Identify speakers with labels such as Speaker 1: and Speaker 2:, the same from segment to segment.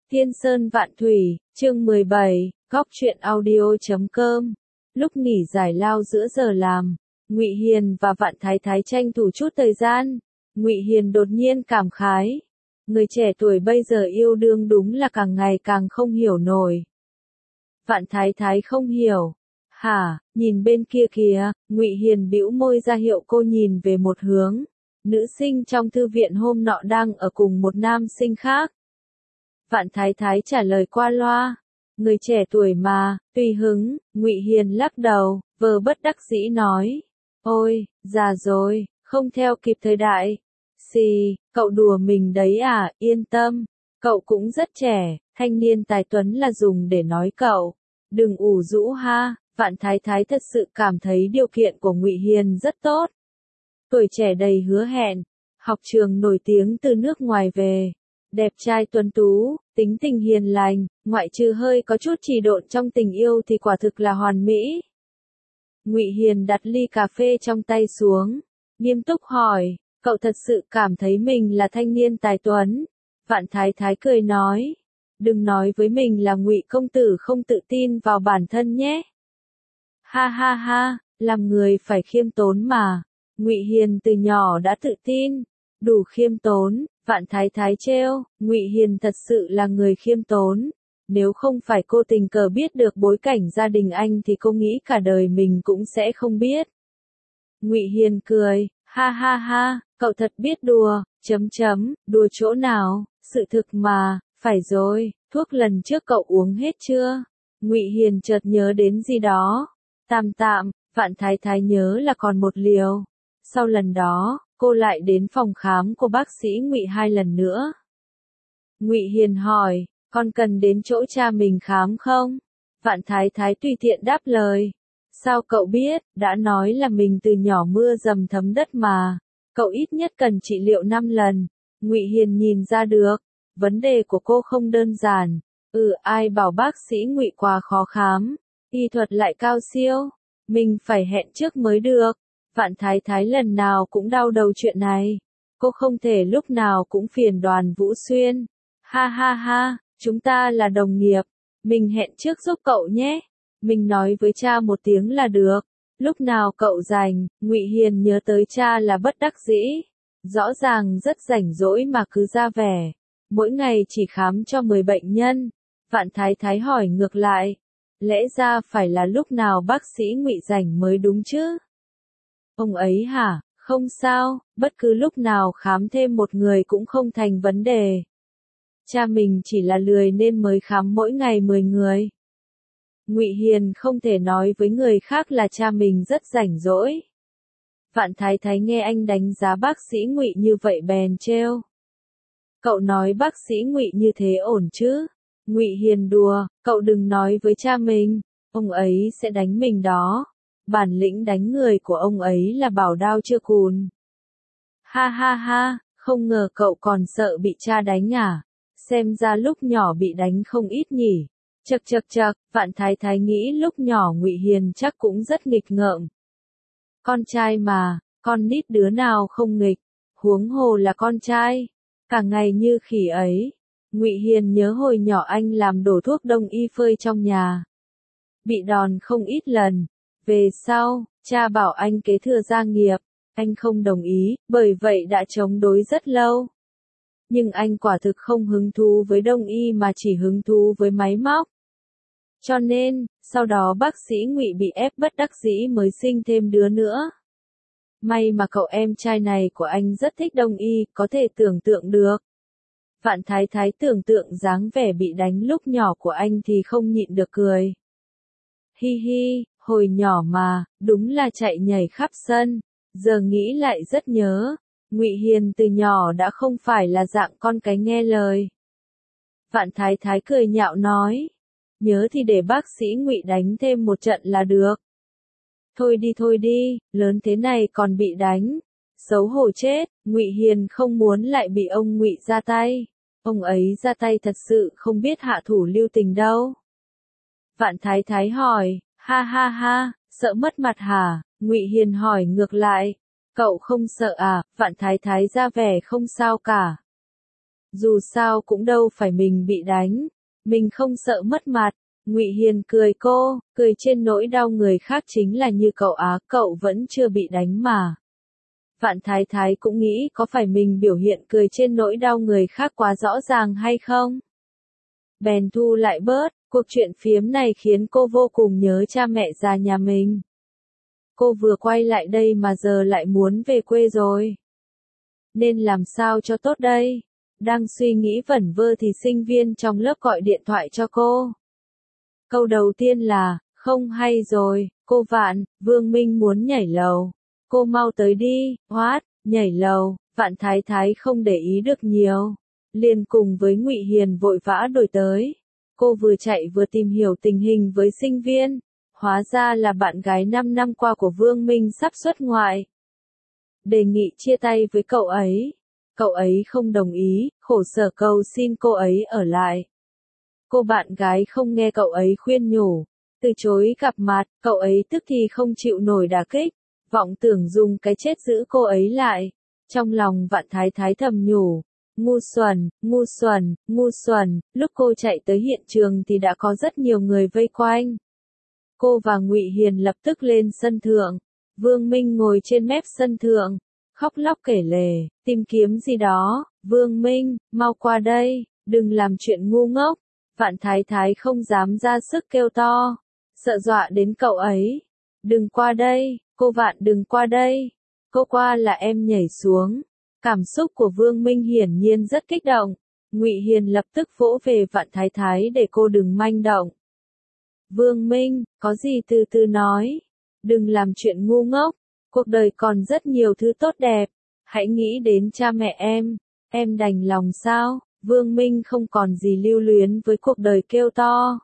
Speaker 1: Thiên Sơn Vạn Thủy, chương 17, góc truyện audio.com. Lúc nghỉ giải lao giữa giờ làm, Ngụy Hiền và Vạn Thái Thái tranh thủ chút thời gian. Ngụy Hiền đột nhiên cảm khái, người trẻ tuổi bây giờ yêu đương đúng là càng ngày càng không hiểu nổi. Vạn Thái Thái không hiểu. Hả, nhìn bên kia kìa, Ngụy Hiền bĩu môi ra hiệu cô nhìn về một hướng. Nữ sinh trong thư viện hôm nọ đang ở cùng một nam sinh khác. Vạn Thái Thái trả lời qua loa, người trẻ tuổi mà, tùy hứng. Ngụy Hiền lắc đầu, vờ bất đắc dĩ nói, ôi, già rồi, không theo kịp thời đại. Xì, cậu đùa mình đấy à, yên tâm, cậu cũng rất trẻ, thanh niên tài tuấn là dùng để nói cậu. Đừng ủ rũ ha. Vạn Thái Thái thật sự cảm thấy điều kiện của Ngụy Hiền rất tốt. Tuổi trẻ đầy hứa hẹn, học trường nổi tiếng từ nước ngoài về, đẹp trai tuấn tú, tính tình hiền lành, ngoại trừ hơi có chút trì độn trong tình yêu thì quả thực là hoàn mỹ. Ngụy Hiền đặt ly cà phê trong tay xuống, nghiêm túc hỏi, cậu thật sự cảm thấy mình là thanh niên tài tuấn? Vạn Thái Thái cười nói, đừng nói với mình là Ngụy công tử không tự tin vào bản thân nhé. Ha ha ha, làm người phải khiêm tốn mà. Ngụy Hiền từ nhỏ đã tự tin, đủ khiêm tốn. Vạn Thái Thái trêu, Ngụy Hiền thật sự là người khiêm tốn. Nếu không phải cô tình cờ biết được bối cảnh gia đình anh thì cô nghĩ cả đời mình cũng sẽ không biết. Ngụy Hiền cười, ha ha ha, cậu thật biết đùa, đùa chỗ nào, sự thực mà, phải rồi, thuốc lần trước cậu uống hết chưa? Ngụy Hiền chợt nhớ đến gì đó. Tạm, Vạn Thái Thái nhớ là còn một liều. Sau lần đó, cô lại đến phòng khám của bác sĩ Ngụy 2 lần nữa. Ngụy Hiền hỏi, con cần đến chỗ cha mình khám không? Vạn Thái Thái tùy tiện đáp lời. Sao cậu biết, đã nói là mình từ nhỏ mưa dầm thấm đất mà. Cậu ít nhất cần trị liệu 5 lần. Ngụy Hiền nhìn ra được, vấn đề của cô không đơn giản. Ai bảo bác sĩ Ngụy quá khó khám, y thuật lại cao siêu, mình phải hẹn trước mới được. Vạn Thái Thái lần nào cũng đau đầu chuyện này. Cô không thể lúc nào cũng phiền Đoàn Vũ Xuyên. Ha ha ha, chúng ta là đồng nghiệp. Mình hẹn trước giúp cậu nhé. Mình nói với cha một tiếng là được. Lúc nào cậu rảnh? Ngụy Hiền nhớ tới cha là bất đắc dĩ. Rõ ràng rất rảnh rỗi mà cứ ra vẻ. Mỗi ngày chỉ khám cho 10 bệnh nhân. Vạn Thái Thái hỏi ngược lại. Lẽ ra phải là lúc nào bác sĩ Ngụy rảnh mới đúng chứ? Ông ấy hả? Không sao, bất cứ lúc nào khám thêm một người cũng không thành vấn đề. Cha mình chỉ là lười nên mới khám mỗi ngày 10 người. Ngụy Hiền không thể nói với người khác là cha mình rất rảnh rỗi. Vạn Thái Thái nghe anh đánh giá bác sĩ Ngụy như vậy bèn trêu. Cậu nói bác sĩ Ngụy như thế ổn chứ? Ngụy Hiền đùa, cậu đừng nói với cha mình, ông ấy sẽ đánh mình đó. Bản lĩnh đánh người của ông ấy là bảo đao chưa cùn. Ha ha ha, không ngờ cậu còn sợ bị cha đánh à? Xem ra lúc nhỏ bị đánh không ít nhỉ. Chậc, Vạn Thái Thái nghĩ lúc nhỏ Ngụy Hiền chắc cũng rất nghịch ngợm. Con trai mà, con nít đứa nào không nghịch, huống hồ là con trai, cả ngày như khỉ ấy. Ngụy Hiền nhớ hồi nhỏ anh làm đổ thuốc đông y phơi trong nhà. Bị đòn không ít lần. Về sau, cha bảo anh kế thừa gia nghiệp, anh không đồng ý, bởi vậy đã chống đối rất lâu. Nhưng anh quả thực không hứng thú với đông y mà chỉ hứng thú với máy móc. Cho nên, sau đó bác sĩ Ngụy bị ép bất đắc dĩ mới sinh thêm đứa nữa. May mà cậu em trai này của anh rất thích đông y, có thể tưởng tượng được. Vạn Thái Thái tưởng tượng dáng vẻ bị đánh lúc nhỏ của anh thì không nhịn được cười. Hi hi, hồi nhỏ mà, đúng là chạy nhảy khắp sân. Giờ nghĩ lại rất nhớ, Ngụy Hiền từ nhỏ đã không phải là dạng con cái nghe lời. Vạn Thái Thái cười nhạo nói, nhớ thì để bác sĩ Ngụy đánh thêm một trận là được. Thôi đi, lớn thế này còn bị đánh, xấu hổ chết. Ngụy Hiền không muốn lại bị ông Ngụy ra tay. Ông ấy ra tay thật sự không biết hạ thủ lưu tình đâu. Vạn Thái Thái hỏi, ha ha ha, sợ mất mặt hả? Ngụy Hiền hỏi ngược lại, cậu không sợ à? Vạn Thái Thái ra vẻ không sao cả. Dù sao cũng đâu phải mình bị đánh, mình không sợ mất mặt. Ngụy Hiền cười cô, cười trên nỗi đau người khác chính là như cậu á, cậu vẫn chưa bị đánh mà. Vạn Thái Thái cũng nghĩ có phải mình biểu hiện cười trên nỗi đau người khác quá rõ ràng hay không? Bèn thu lại bớt, cuộc chuyện phiếm này khiến cô vô cùng nhớ cha mẹ già nhà mình. Cô vừa quay lại đây mà giờ lại muốn về quê rồi. Nên làm sao cho tốt đây? Đang suy nghĩ vẩn vơ thì sinh viên trong lớp gọi điện thoại cho cô. Câu đầu tiên là, không hay rồi, cô Vạn, Vương Minh muốn nhảy lầu. Cô mau tới đi, What, nhảy lầu. Vạn Thái Thái không để ý được nhiều. Liền cùng với Ngụy Hiền vội vã đuổi tới. Cô vừa chạy vừa tìm hiểu tình hình với sinh viên. Hóa ra là bạn gái 5 năm qua của Vương Minh sắp xuất ngoại. Đề nghị chia tay với cậu ấy. Cậu ấy không đồng ý, khổ sở cầu xin cô ấy ở lại. Cô bạn gái không nghe cậu ấy khuyên nhủ, từ chối gặp mặt, cậu ấy tức thì không chịu nổi đả kích, vọng tưởng dùng cái chết giữ cô ấy lại. Trong lòng Vạn Thái Thái thầm nhủ, ngu xuẩn, ngu xuẩn, ngu xuẩn. Lúc cô chạy tới hiện trường thì đã có rất nhiều người vây quanh. Cô và Ngụy Hiền lập tức lên sân thượng. Vương Minh ngồi trên mép sân thượng, khóc lóc kể lể, tìm kiếm gì đó. Vương Minh, mau qua đây, đừng làm chuyện ngu ngốc. Vạn Thái Thái không dám ra sức kêu to, sợ dọa đến cậu ấy. Đừng qua đây, cô Vạn đừng qua đây. Cô qua là em nhảy xuống. Cảm xúc của Vương Minh hiển nhiên rất kích động. Ngụy Hiền lập tức vỗ về Vạn Thái Thái để cô đừng manh động. Vương Minh, có gì từ từ nói. Đừng làm chuyện ngu ngốc. Cuộc đời còn rất nhiều thứ tốt đẹp. Hãy nghĩ đến cha mẹ em đành lòng sao? Vương Minh không còn gì lưu luyến với cuộc đời kêu to.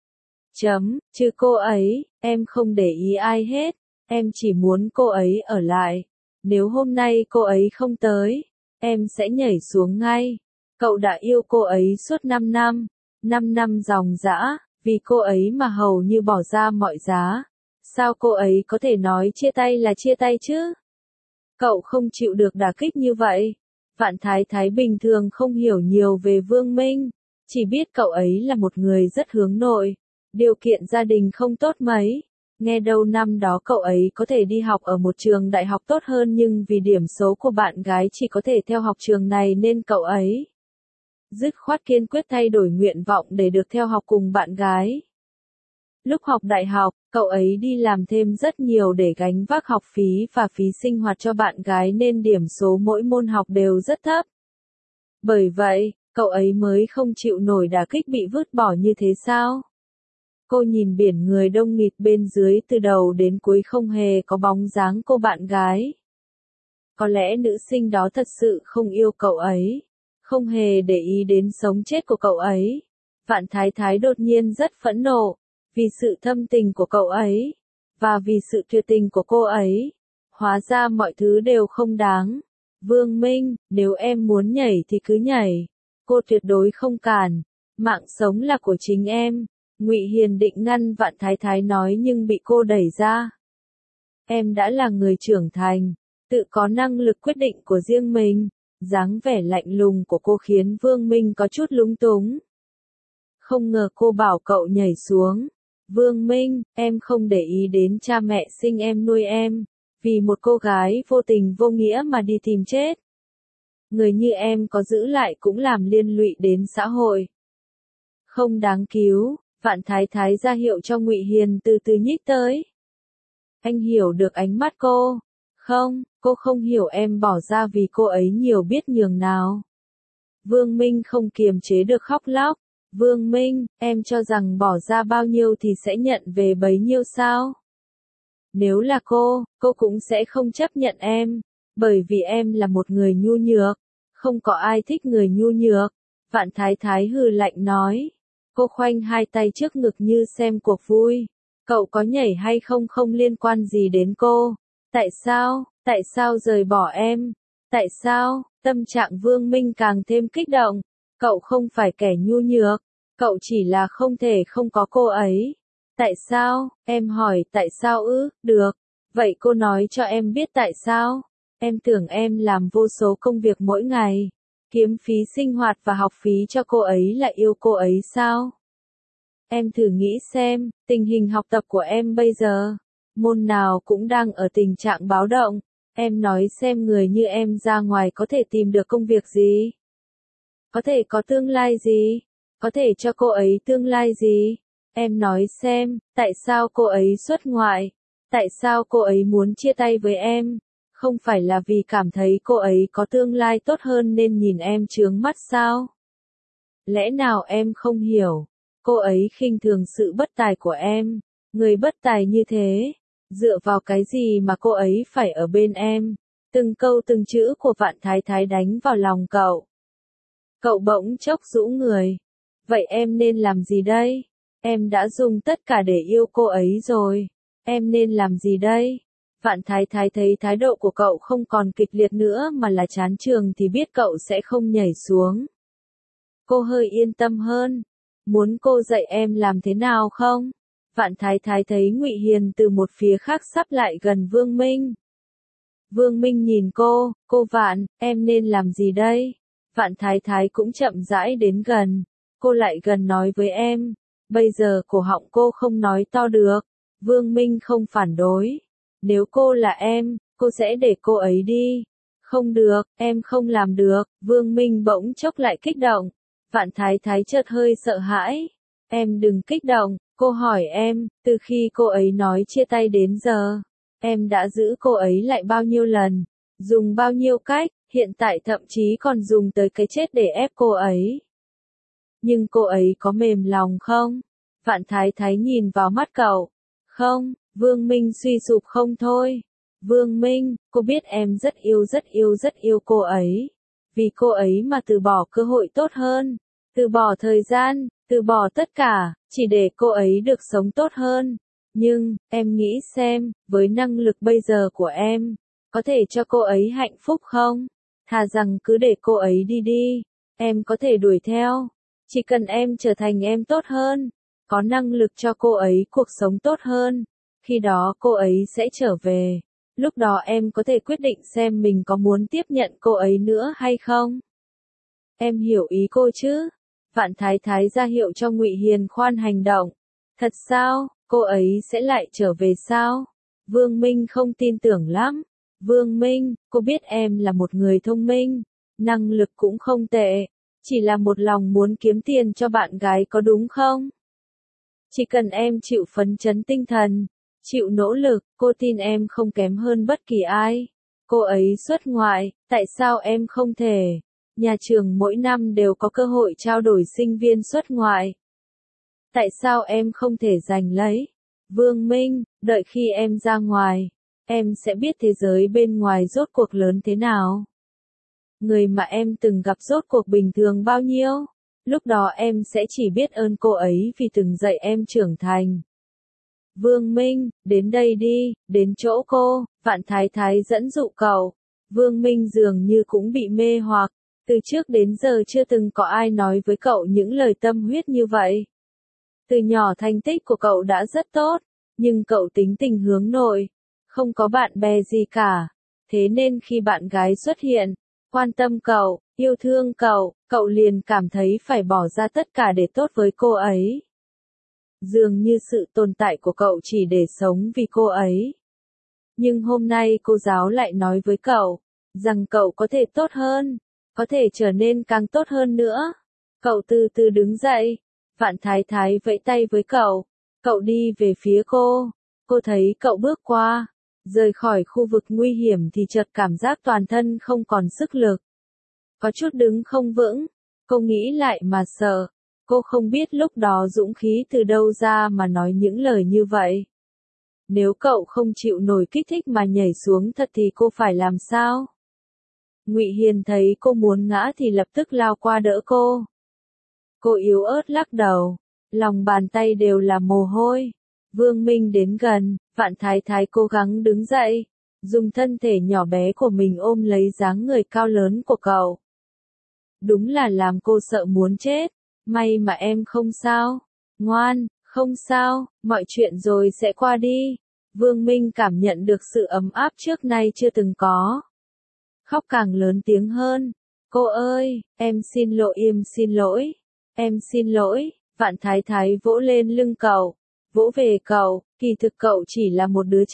Speaker 1: Chứ cô ấy, em không để ý ai hết. Em chỉ muốn cô ấy ở lại. Nếu hôm nay cô ấy không tới, em sẽ nhảy xuống ngay. Cậu đã yêu cô ấy suốt 5 năm. 5 năm ròng rã, vì cô ấy mà hầu như bỏ ra mọi giá. Sao cô ấy có thể nói chia tay là chia tay chứ? Cậu không chịu được đả kích như vậy. Vạn Thái Thái bình thường không hiểu nhiều về Vương Minh, chỉ biết cậu ấy là một người rất hướng nội, điều kiện gia đình không tốt mấy. Nghe đâu năm đó cậu ấy có thể đi học ở một trường đại học tốt hơn nhưng vì điểm số của bạn gái chỉ có thể theo học trường này nên cậu ấy dứt khoát kiên quyết thay đổi nguyện vọng để được theo học cùng bạn gái. Lúc học đại học, cậu ấy đi làm thêm rất nhiều để gánh vác học phí và phí sinh hoạt cho bạn gái nên điểm số mỗi môn học đều rất thấp. Bởi vậy, cậu ấy mới không chịu nổi đả kích bị vứt bỏ như thế sao? Cô nhìn biển người đông nghịt bên dưới từ đầu đến cuối không hề có bóng dáng cô bạn gái. Có lẽ nữ sinh đó thật sự không yêu cậu ấy, không hề để ý đến sống chết của cậu ấy. Vạn Thái Thái đột nhiên rất phẫn nộ. Vì sự thâm tình của cậu ấy, và vì sự tuyệt tình của cô ấy, hóa ra mọi thứ đều không đáng. Vương Minh, nếu em muốn nhảy thì cứ nhảy, cô tuyệt đối không cản, mạng sống là của chính em. Ngụy Hiền định ngăn Vạn Thái Thái nói nhưng bị cô đẩy ra. Em đã là người trưởng thành, tự có năng lực quyết định của riêng mình. Dáng vẻ lạnh lùng của cô khiến Vương Minh có chút lúng túng. Không ngờ cô bảo cậu nhảy xuống. Vương Minh, em không để ý đến cha mẹ sinh em nuôi em, vì một cô gái vô tình vô nghĩa mà đi tìm chết. Người như em có giữ lại cũng làm liên lụy đến xã hội. Không đáng cứu. Vạn Thái Thái ra hiệu cho Ngụy Hiền từ từ nhích tới. Anh hiểu được ánh mắt cô. Không, cô không hiểu em bỏ ra vì cô ấy nhiều biết nhường nào. Vương Minh không kiềm chế được khóc lóc. Vương Minh, em cho rằng bỏ ra bao nhiêu thì sẽ nhận về bấy nhiêu sao? Nếu là cô cũng sẽ không chấp nhận em, bởi vì em là một người nhu nhược, không có ai thích người nhu nhược. Vạn Thái Thái hừ lạnh nói. Cô khoanh hai tay trước ngực như xem cuộc vui. Cậu có nhảy hay không không liên quan gì đến cô. Tại sao rời bỏ em? Tại sao? Tâm trạng Vương Minh càng thêm kích động. Cậu không phải kẻ nhu nhược, cậu chỉ là không thể không có cô ấy. Tại sao? Em hỏi tại sao ư? Được, vậy cô nói cho em biết tại sao. Em tưởng em làm vô số công việc mỗi ngày. Kiếm phí sinh hoạt và học phí cho cô ấy là yêu cô ấy sao? Em thử nghĩ xem, tình hình học tập của em bây giờ, môn nào cũng đang ở tình trạng báo động. Em nói xem người như em ra ngoài có thể tìm được công việc gì? Có thể có tương lai gì? Có thể cho cô ấy tương lai gì? Em nói xem, tại sao cô ấy xuất ngoại? Tại sao cô ấy muốn chia tay với em? Không phải là vì cảm thấy cô ấy có tương lai tốt hơn nên nhìn em chướng mắt sao? Lẽ nào em không hiểu? Cô ấy khinh thường sự bất tài của em. Người bất tài như thế, dựa vào cái gì mà cô ấy phải ở bên em? Từng câu từng chữ của Vạn Thái Thái đánh vào lòng cậu. Cậu bỗng chốc rũ người. Vậy em nên làm gì đây? Em đã dùng tất cả để yêu cô ấy rồi. Em nên làm gì đây? Vạn Thái Thái thấy thái độ của cậu không còn kịch liệt nữa mà là chán trường thì biết cậu sẽ không nhảy xuống. Cô hơi yên tâm hơn. Muốn cô dạy em làm thế nào không? Vạn Thái Thái thấy Ngụy Hiền từ một phía khác sắp lại gần Vương Minh. Vương Minh nhìn cô Vạn, em nên làm gì đây? Vạn Thái Thái cũng chậm rãi đến gần. Cô lại gần nói với em. Bây giờ cổ họng cô không nói to được. Vương Minh không phản đối. Nếu cô là em, cô sẽ để cô ấy đi. Không được, em không làm được. Vương Minh bỗng chốc lại kích động. Vạn Thái Thái chợt hơi sợ hãi. Em đừng kích động, cô hỏi em, từ khi cô ấy nói chia tay đến giờ, em đã giữ cô ấy lại bao nhiêu lần, dùng bao nhiêu cách, hiện tại thậm chí còn dùng tới cái chết để ép cô ấy. Nhưng cô ấy có mềm lòng không? Vạn Thái Thái nhìn vào mắt cậu. Không, Vương Minh suy sụp không thôi. Vương Minh, cô biết em rất yêu cô ấy. Vì cô ấy mà từ bỏ cơ hội tốt hơn, từ bỏ thời gian, từ bỏ tất cả, chỉ để cô ấy được sống tốt hơn. Nhưng, em nghĩ xem, với năng lực bây giờ của em, có thể cho cô ấy hạnh phúc không? Thà rằng cứ để cô ấy đi, em có thể đuổi theo. Chỉ cần em trở thành em tốt hơn, có năng lực cho cô ấy cuộc sống tốt hơn, khi đó cô ấy sẽ trở về. Lúc đó em có thể quyết định xem mình có muốn tiếp nhận cô ấy nữa hay không. Em hiểu ý cô chứ? Vạn Thái Thái ra hiệu cho Ngụy Hiền khoan hành động. Thật sao, cô ấy sẽ lại trở về sao? Vương Minh không tin tưởng lắm. Vương Minh, cô biết em là một người thông minh, năng lực cũng không tệ, chỉ là một lòng muốn kiếm tiền cho bạn gái có đúng không? Chỉ cần em chịu phấn chấn tinh thần, chịu nỗ lực, cô tin em không kém hơn bất kỳ ai. Cô ấy xuất ngoại, tại sao em không thể? Nhà trường mỗi năm đều có cơ hội trao đổi sinh viên xuất ngoại. Tại sao em không thể giành lấy? Vương Minh, đợi khi em ra ngoài, em sẽ biết thế giới bên ngoài rốt cuộc lớn thế nào. Người mà em từng gặp rốt cuộc bình thường bao nhiêu? Lúc đó em sẽ chỉ biết ơn cô ấy vì từng dạy em trưởng thành. Vương Minh, đến đây đi, đến chỗ cô. Vạn Thái Thái dẫn dụ cậu. Vương Minh dường như cũng bị mê hoặc. Từ trước đến giờ chưa từng có ai nói với cậu những lời tâm huyết như vậy. Từ nhỏ thành tích của cậu đã rất tốt, nhưng cậu tính tình hướng nội, không có bạn bè gì cả. Thế nên khi bạn gái xuất hiện, quan tâm cậu, yêu thương cậu, cậu liền cảm thấy phải bỏ ra tất cả để tốt với cô ấy. Dường như sự tồn tại của cậu chỉ để sống vì cô ấy. Nhưng hôm nay cô giáo lại nói với cậu, rằng cậu có thể tốt hơn, có thể trở nên càng tốt hơn nữa. Cậu từ từ đứng dậy, Vạn Thái Thái vẫy tay với cậu, cậu đi về phía cô thấy cậu bước qua, rời khỏi khu vực nguy hiểm thì chợt cảm giác toàn thân không còn sức lực. Có chút đứng không vững, cô nghĩ lại mà sợ, cô không biết lúc đó dũng khí từ đâu ra mà nói những lời như vậy. Nếu cậu không chịu nổi kích thích mà nhảy xuống thật thì cô phải làm sao? Ngụy Hiền thấy cô muốn ngã thì lập tức lao qua đỡ cô. Cô yếu ớt lắc đầu, lòng bàn tay đều là mồ hôi. Vương Minh đến gần, Vạn Thái Thái cố gắng đứng dậy, dùng thân thể nhỏ bé của mình ôm lấy dáng người cao lớn của cậu. Đúng là làm cô sợ muốn chết, may mà em không sao. Ngoan, không sao, mọi chuyện rồi sẽ qua đi. Vương Minh cảm nhận được sự ấm áp trước nay chưa từng có. Khóc càng lớn tiếng hơn. Cô ơi, em xin lỗi, em xin lỗi, Vạn Thái Thái vỗ lên lưng cậu, vỗ về cậu, kỳ thực cậu chỉ là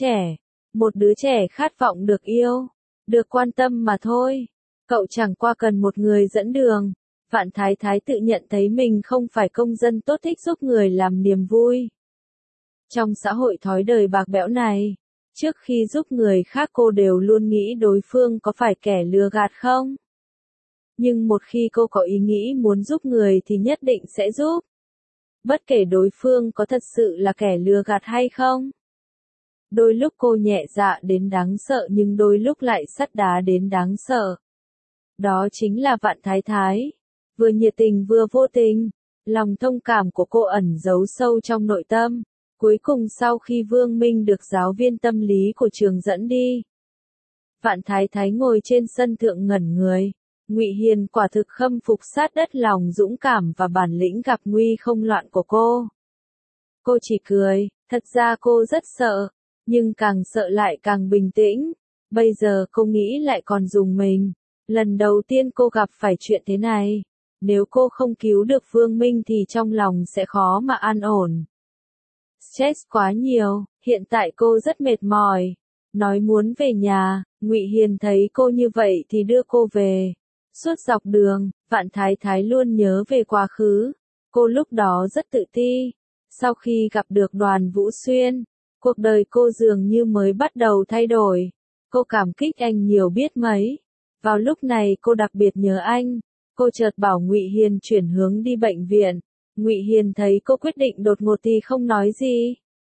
Speaker 1: một đứa trẻ khát vọng được yêu, được quan tâm mà thôi, cậu chẳng qua cần một người dẫn đường. Vạn Thái Thái tự nhận thấy mình không phải công dân tốt thích giúp người làm niềm vui. Trong xã hội thói đời bạc bẽo này, trước khi giúp người khác cô đều luôn nghĩ đối phương có phải kẻ lừa gạt không? Nhưng một khi cô có ý nghĩ muốn giúp người thì nhất định sẽ giúp. Bất kể đối phương có thật sự là kẻ lừa gạt hay không. Đôi lúc cô nhẹ dạ đến đáng sợ nhưng đôi lúc lại sắt đá đến đáng sợ. Đó chính là Vạn Thái Thái. Vừa nhiệt tình vừa vô tình. Lòng thông cảm của cô ẩn giấu sâu trong nội tâm. Cuối cùng sau khi Vương Minh được giáo viên tâm lý của trường dẫn đi, Vạn Thái Thái ngồi trên sân thượng ngẩn người. Ngụy Hiền quả thực khâm phục sát đất lòng dũng cảm và bản lĩnh gặp nguy không loạn của cô. Cô chỉ cười, thật ra cô rất sợ, nhưng càng sợ lại càng bình tĩnh. Bây giờ cô nghĩ lại còn rùng mình. Lần đầu tiên cô gặp phải chuyện thế này. Nếu cô không cứu được Vương Minh thì trong lòng sẽ khó mà an ổn. Stress quá nhiều, hiện tại cô rất mệt mỏi. Nói muốn về nhà, Ngụy Hiền thấy cô như vậy thì đưa cô về. Suốt dọc đường, Vạn Thái Thái luôn nhớ về quá khứ. Cô lúc đó rất tự ti. Sau khi gặp được Đoàn Vũ Xuyên, cuộc đời cô dường như mới bắt đầu thay đổi. Cô cảm kích anh nhiều biết mấy. Vào lúc này cô đặc biệt nhớ anh. Cô chợt bảo Ngụy Hiền chuyển hướng đi bệnh viện. Ngụy Hiền thấy cô quyết định đột ngột thì không nói gì.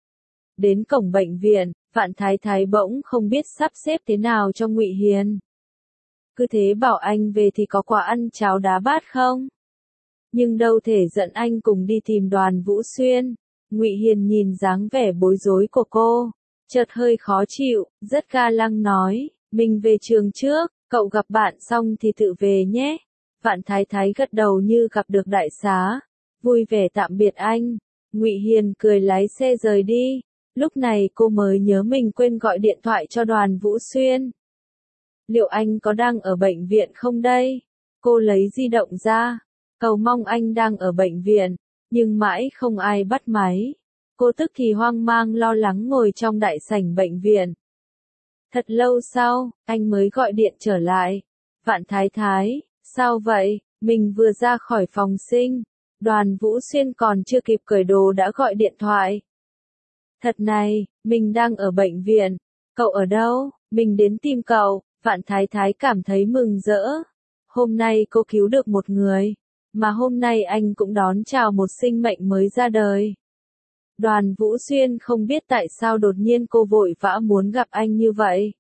Speaker 1: Đến cổng bệnh viện, Vạn Thái Thái bỗng không biết sắp xếp thế nào cho Ngụy Hiền. Cứ thế bảo anh về thì có quà ăn cháo đá bát không? Nhưng đâu thể dẫn anh cùng đi tìm Đoàn Vũ Xuyên. Ngụy Hiền nhìn dáng vẻ bối rối của cô, chợt hơi khó chịu, rất ga lăng nói, mình về trường trước, cậu gặp bạn xong thì tự về nhé. Vạn Thái Thái gật đầu như gặp được đại xá, vui vẻ tạm biệt anh. Ngụy Hiền cười lái xe rời đi. Lúc này cô mới nhớ mình quên gọi điện thoại cho Đoàn Vũ Xuyên. Liệu anh có đang ở bệnh viện không đây? Cô lấy di động ra, cầu mong anh đang ở bệnh viện, nhưng mãi không ai bắt máy. Cô tức thì hoang mang lo lắng ngồi trong đại sảnh bệnh viện. Thật lâu sau, anh mới gọi điện trở lại. Vạn Thái Thái, sao vậy? Mình vừa ra khỏi phòng sinh. Đoàn Vũ Xuyên còn chưa kịp cởi đồ đã gọi điện thoại. Thật này, mình đang ở bệnh viện. Cậu ở đâu? Mình đến tìm cậu. Vạn Thái Thái cảm thấy mừng rỡ. Hôm nay cô cứu được một người. Mà hôm nay anh cũng đón chào một sinh mệnh mới ra đời. Đoàn Vũ Xuyên không biết tại sao đột nhiên cô vội vã muốn gặp anh như vậy.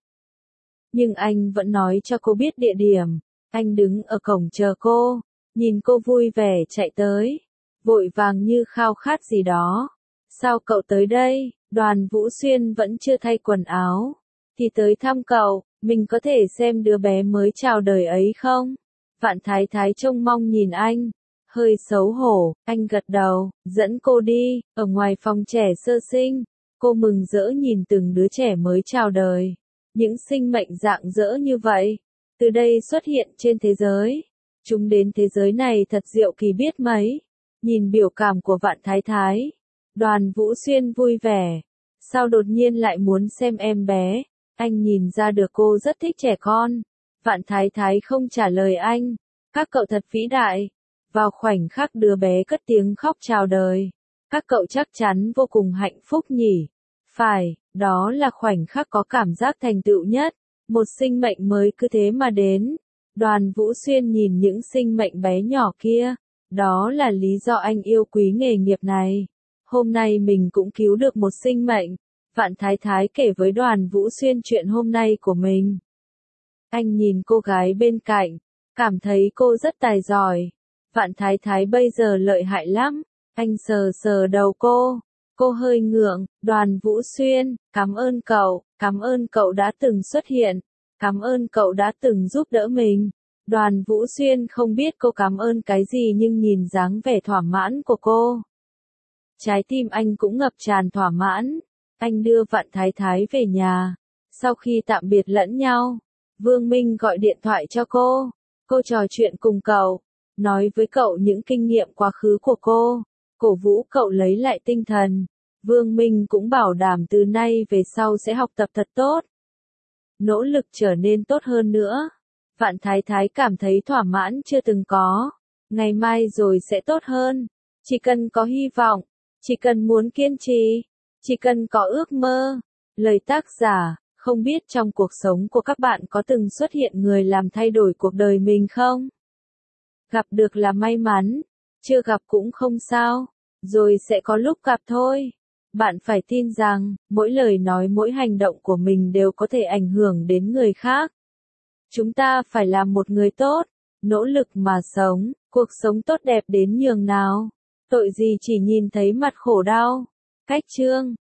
Speaker 1: Nhưng anh vẫn nói cho cô biết địa điểm. Anh đứng ở cổng chờ cô. Nhìn cô vui vẻ chạy tới. Vội vàng như khao khát gì đó. Sao cậu tới đây? Đoàn Vũ Xuyên vẫn chưa thay quần áo. Thì tới thăm cậu, mình có thể xem đứa bé mới chào đời ấy không? Vạn Thái Thái trông mong nhìn anh. Hơi xấu hổ, anh gật đầu, dẫn cô đi, ở ngoài phòng trẻ sơ sinh. Cô mừng rỡ nhìn từng đứa trẻ mới chào đời. Những sinh mệnh rạng rỡ như vậy. Từ đây xuất hiện trên thế giới. Chúng đến thế giới này thật diệu kỳ biết mấy. Nhìn biểu cảm của Vạn Thái Thái. Đoàn Vũ Xuyên vui vẻ. Sao đột nhiên lại muốn xem em bé? Anh nhìn ra được cô rất thích trẻ con. Vạn Thái Thái không trả lời anh. Các cậu thật vĩ đại. Vào khoảnh khắc đứa bé cất tiếng khóc chào đời. Các cậu chắc chắn vô cùng hạnh phúc nhỉ? Phải, đó là khoảnh khắc có cảm giác thành tựu nhất. Một sinh mệnh mới cứ thế mà đến. Đoàn Vũ Xuyên nhìn những sinh mệnh bé nhỏ kia. Đó là lý do anh yêu quý nghề nghiệp này. Hôm nay mình cũng cứu được một sinh mệnh. Vạn Thái Thái kể với Đoàn Vũ Xuyên chuyện hôm nay của mình. Anh nhìn cô gái bên cạnh, cảm thấy cô rất tài giỏi. Vạn Thái Thái bây giờ lợi hại lắm. Anh sờ sờ đầu cô. Cô hơi ngượng. Đoàn Vũ Xuyên, cảm ơn cậu đã từng xuất hiện. Cảm ơn cậu đã từng giúp đỡ mình. Đoàn Vũ Xuyên không biết cô cảm ơn cái gì nhưng nhìn dáng vẻ thỏa mãn của cô. Trái tim anh cũng ngập tràn thỏa mãn. Anh đưa Vạn Thái Thái về nhà. Sau khi tạm biệt lẫn nhau, Vương Minh gọi điện thoại cho cô. Cô trò chuyện cùng cậu, nói với cậu những kinh nghiệm quá khứ của cô, cổ vũ cậu lấy lại tinh thần. Vương Minh cũng bảo đảm từ nay về sau sẽ học tập thật tốt, nỗ lực trở nên tốt hơn nữa. Vạn Thái Thái cảm thấy thỏa mãn chưa từng có. Ngày mai rồi sẽ tốt hơn. Chỉ cần có hy vọng, chỉ cần muốn kiên trì, chỉ cần có ước mơ. Lời tác giả, không biết trong cuộc sống của các bạn có từng xuất hiện người làm thay đổi cuộc đời mình không? Gặp được là may mắn, chưa gặp cũng không sao, rồi sẽ có lúc gặp thôi. Bạn phải tin rằng, mỗi lời nói mỗi hành động của mình đều có thể ảnh hưởng đến người khác. Chúng ta phải làm một người tốt, nỗ lực mà sống, cuộc sống tốt đẹp đến nhường nào. Tội gì chỉ nhìn thấy mặt khổ đau. Cách chương